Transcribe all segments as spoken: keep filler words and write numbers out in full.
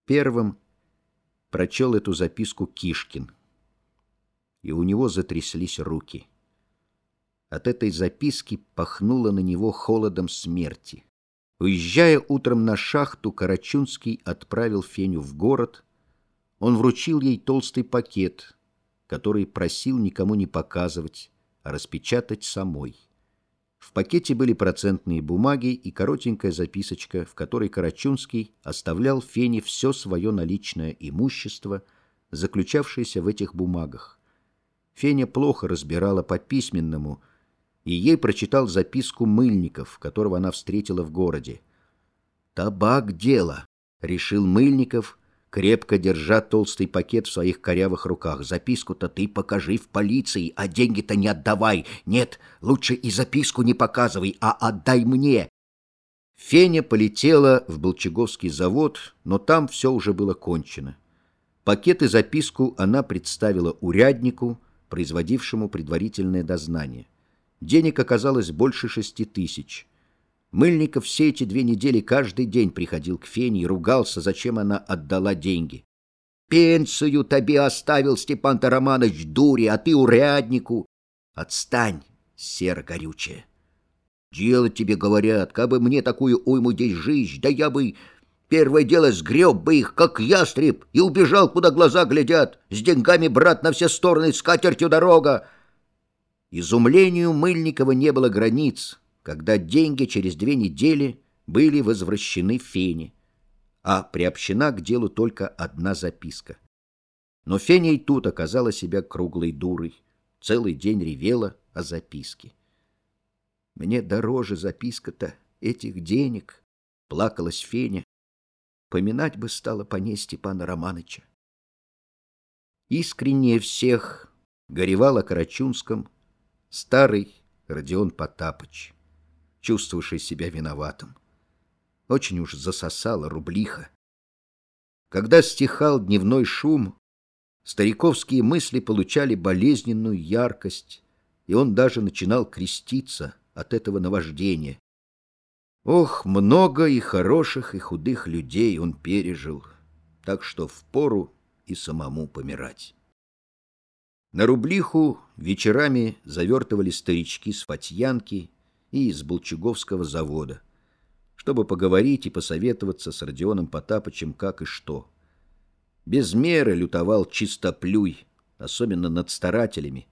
Первым прочел эту записку Кишкин, и у него затряслись руки. От этой записки пахнуло на него холодом смерти. Уезжая утром на шахту, Карачунский отправил Феню в город. Он вручил ей толстый пакет, который просил никому не показывать, а распечатать самой. В пакете были процентные бумаги и коротенькая записочка, в которой Карачунский оставлял Фене все свое наличное имущество, заключавшееся в этих бумагах. Феня плохо разбирала по письменному, и ей прочитал записку Мыльников, которого она встретила в городе. «Табак дело», — решил Мыльников, крепко держа толстый пакет в своих корявых руках. «Записку-то ты покажи в полиции, а деньги-то не отдавай. Нет, лучше и записку не показывай, а отдай мне». Феня полетела в Болчаговский завод, но там все уже было кончено. Пакет и записку она представила уряднику, производившему предварительное дознание. Денег оказалось больше шести тысяч. Мыльников все эти две недели каждый день приходил к Фене и ругался, зачем она отдала деньги. «Пенсию тебе оставил Степан-то Романович, дури, а ты уряднику!» «Отстань, сера горючая!» «Делать тебе говорят, как бы мне такую уйму здесь жить, да я бы первое дело сгреб бы их, как ястреб, и убежал, куда глаза глядят. С деньгами, брат, на все стороны, с катертью дорога!» Изумлению Мыльникова не было границ, когда деньги через две недели были возвращены Фене, а приобщена к делу только одна записка. Но Феня и тут оказала себя круглой дурой, целый день ревела о записке. «Мне дороже записка-то этих денег», — плакалась Феня. «Поминать бы стала по ней Степана Романыча». Искреннее всех горевал о Карачунском старый Родион Потапыч, чувствовавший себя виноватым. Очень уж засосала рублиха. Когда стихал дневной шум, стариковские мысли получали болезненную яркость, и он даже начинал креститься от этого наваждения. Ох, много и хороших, и худых людей он пережил, так что впору и самому помирать. На рублиху вечерами завертывали старички с Фатьянки и из Болчаговского завода, чтобы поговорить и посоветоваться с Родионом Потапычем как и что. Без меры лютовал Чистоплюй, особенно над старателями.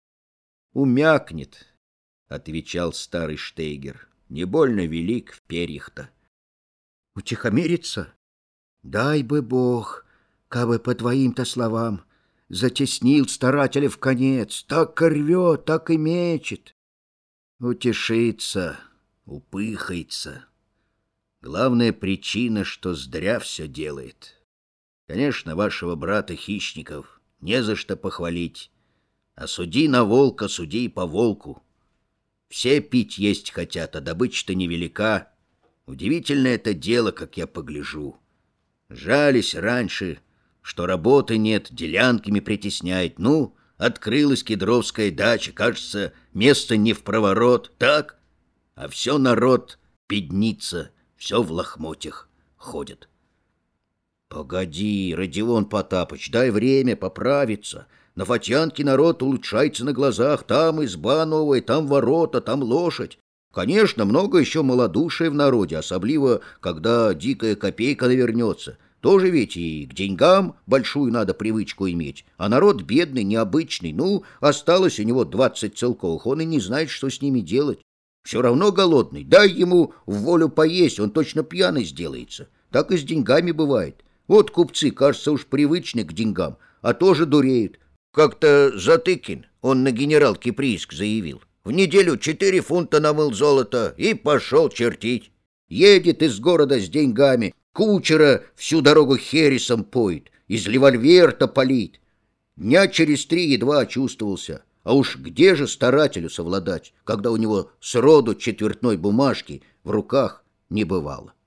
«Умякнет», — отвечал старый Штейгер, — «не больно велик в перьях-то». «Утихомириться? Дай бы Бог, кабы по твоим-то словам. Затеснил старателя в конец, так и рвет, так и мечет. Утешится, упыхается. Главная причина, что зря все делает. Конечно, вашего брата Хищников не за что похвалить. А суди на волка, суди и по волку. Все пить есть хотят, а добыча-то невелика. Удивительное это дело, как я погляжу. Жались раньше, что работы нет, делянками притесняет. Ну, открылась кедровская дача, кажется, место не в проворот, так? А все народ педнится, все в лохмотьях ходит. Погоди, Родион Потапыч, дай время поправиться. На Фатьянке народ улучшается на глазах. Там изба новая, там ворота, там лошадь. Конечно, много еще малодушия в народе, особливо, когда дикая копейка навернется. Тоже ведь и к деньгам большую надо привычку иметь. А народ бедный, необычный. Ну, осталось у него двадцать целковых, он и не знает, что с ними делать. Все равно голодный. Дай ему в волю поесть, он точно пьяный сделается. Так и с деньгами бывает. Вот купцы, кажется, уж привычны к деньгам, а тоже дуреют. Как-то Затыкин, он на генерал-Киприйск заявил. В неделю четыре фунта намыл золото и пошел чертить. Едет из города с деньгами, кучера всю дорогу хересом поет, из револьвера-то палит. Дня через три едва очувствовался. А уж где же старателю совладать, когда у него сроду четвертной бумажки в руках не бывало?